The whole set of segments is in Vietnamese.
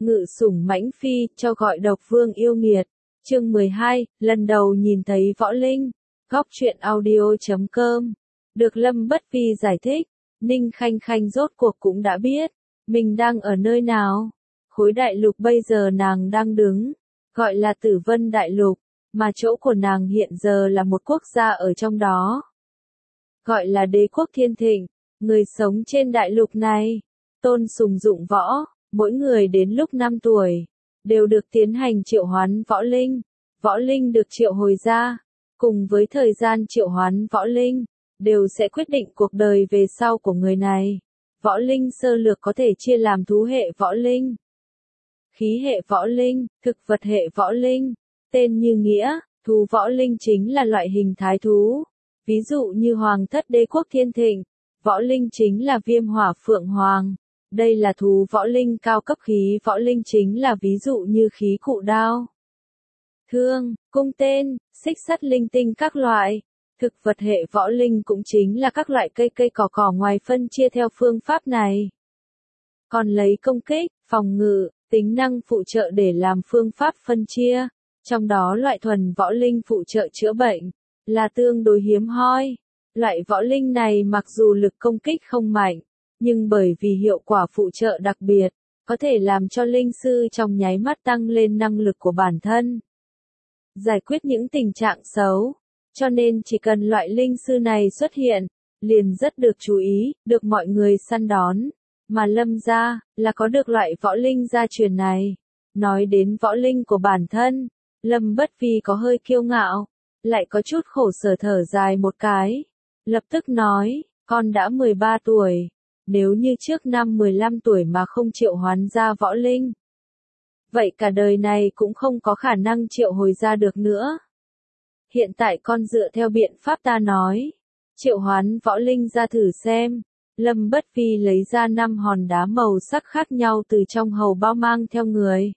Ngự sủng mãnh phi, cho gọi độc vương yêu nghiệt. Chương 12, lần đầu nhìn thấy võ linh. Góc truyện audio.com. Được Lâm Bất Phi giải thích, Ninh Khanh Khanh rốt cuộc cũng đã biết, mình đang ở nơi nào. Khối đại lục bây giờ nàng đang đứng, gọi là Tử Vân Đại Lục, mà chỗ của nàng hiện giờ là một quốc gia ở trong đó. Gọi là Đế quốc Thiên Thịnh, người sống trên đại lục này, tôn sùng dụng võ, mỗi người đến lúc 5 tuổi, đều được tiến hành triệu hoán võ linh. Võ linh được triệu hồi ra, cùng với thời gian triệu hoán võ linh, đều sẽ quyết định cuộc đời về sau của người này. Võ linh sơ lược có thể chia làm thú hệ võ linh, khí hệ võ linh, thực vật hệ võ linh. Tên như nghĩa, thú võ linh chính là loại hình thái thú. Ví dụ như Hoàng thất Đế quốc Thiên Thịnh, võ linh chính là Viêm Hỏa Phượng Hoàng. Đây là thú võ linh cao cấp. Khí võ linh chính là ví dụ như khí cụ đao, thương, cung tên, xích sắt linh tinh các loại. Thực vật hệ võ linh cũng chính là các loại cây cỏ ngoài phân chia theo phương pháp này. Còn lấy công kích, phòng ngự, tính năng phụ trợ để làm phương pháp phân chia. Trong đó loại thuần võ linh phụ trợ chữa bệnh là tương đối hiếm hoi. Loại võ linh này mặc dù lực công kích không mạnh, nhưng bởi vì hiệu quả phụ trợ đặc biệt, có thể làm cho linh sư trong nháy mắt tăng lên năng lực của bản thân, giải quyết những tình trạng xấu. Cho nên chỉ cần loại linh sư này xuất hiện, liền rất được chú ý, được mọi người săn đón. Mà Lâm gia là có được loại võ linh gia truyền này. Nói đến võ linh của bản thân, Lâm Bất Phi có hơi kiêu ngạo, lại có chút khổ sở thở dài một cái. Lập tức nói, con đã 13 tuổi, nếu như trước năm 15 tuổi mà không triệu hoán ra võ linh, vậy cả đời này cũng không có khả năng triệu hồi ra được nữa. Hiện tại con dựa theo biện pháp ta nói, triệu hoán võ linh ra thử xem. Lâm Bất Phi lấy ra 5 hòn đá màu sắc khác nhau từ trong hầu bao mang theo người,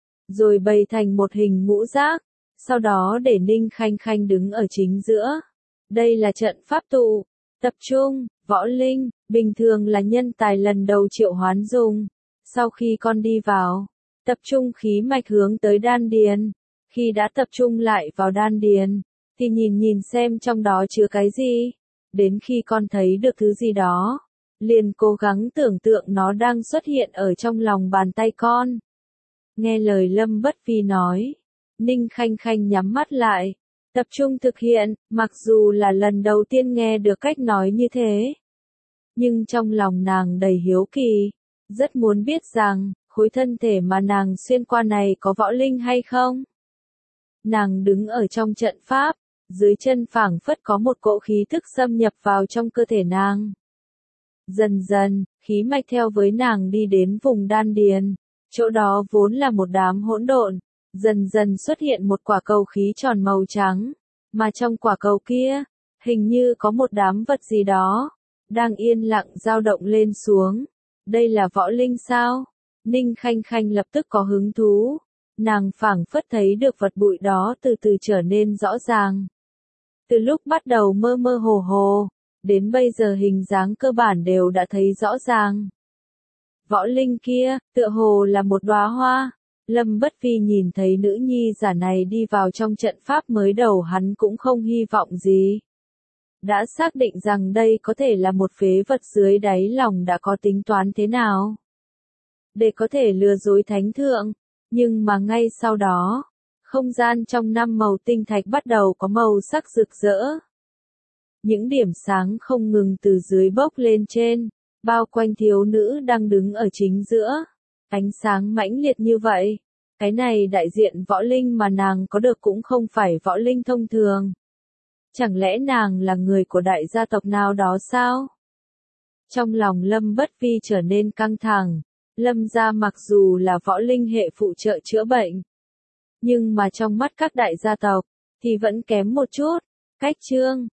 rồi bày thành một hình ngũ giác, sau đó để Ninh Khanh Khanh đứng ở chính giữa. Đây là trận pháp tụ, tập trung, võ linh, bình thường là nhân tài lần đầu triệu hoán dùng. Sau khi con đi vào, tập trung khí mạch hướng tới đan điền. Khi đã tập trung lại vào đan điền, thì nhìn xem trong đó chứa cái gì. Đến khi con thấy được thứ gì đó, liền cố gắng tưởng tượng nó đang xuất hiện ở trong lòng bàn tay con. Nghe lời Lâm Bất Phi nói, Ninh Khanh Khanh nhắm mắt lại, tập trung thực hiện. Mặc dù là lần đầu tiên nghe được cách nói như thế, nhưng trong lòng nàng đầy hiếu kỳ, rất muốn biết rằng, khối thân thể mà nàng xuyên qua này có võ linh hay không. Nàng đứng ở trong trận pháp, dưới chân phảng phất có một cỗ khí thức xâm nhập vào trong cơ thể nàng. Dần dần, khí mạch theo với nàng đi đến vùng đan điền, chỗ đó vốn là một đám hỗn độn, dần dần xuất hiện một quả cầu khí tròn màu trắng, mà trong quả cầu kia, hình như có một đám vật gì đó, đang yên lặng dao động lên xuống. Đây là võ linh sao? Ninh Khanh Khanh lập tức có hứng thú. Nàng phảng phất thấy được vật bụi đó từ từ trở nên rõ ràng. Từ lúc bắt đầu mơ hồ, đến bây giờ hình dáng cơ bản đều đã thấy rõ ràng. Võ linh kia, tựa hồ là một đóa hoa. Lâm Bất Phi nhìn thấy nữ nhi giả này đi vào trong trận pháp mới đầu hắn cũng không hy vọng gì. Đã xác định rằng đây có thể là một phế vật dưới đáy lòng đã có tính toán thế nào để có thể lừa dối thánh thượng. Nhưng mà ngay sau đó, không gian trong 5 màu tinh thạch bắt đầu có màu sắc rực rỡ. Những điểm sáng không ngừng từ dưới bốc lên trên, bao quanh thiếu nữ đang đứng ở chính giữa. Ánh sáng mãnh liệt như vậy, cái này đại diện võ linh mà nàng có được cũng không phải võ linh thông thường. Chẳng lẽ nàng là người của đại gia tộc nào đó sao? Trong lòng Lâm Bất Phi trở nên căng thẳng. Lâm gia mặc dù là võ linh hệ phụ trợ chữa bệnh, nhưng mà trong mắt các đại gia tộc, thì vẫn kém một chút. Cách chương,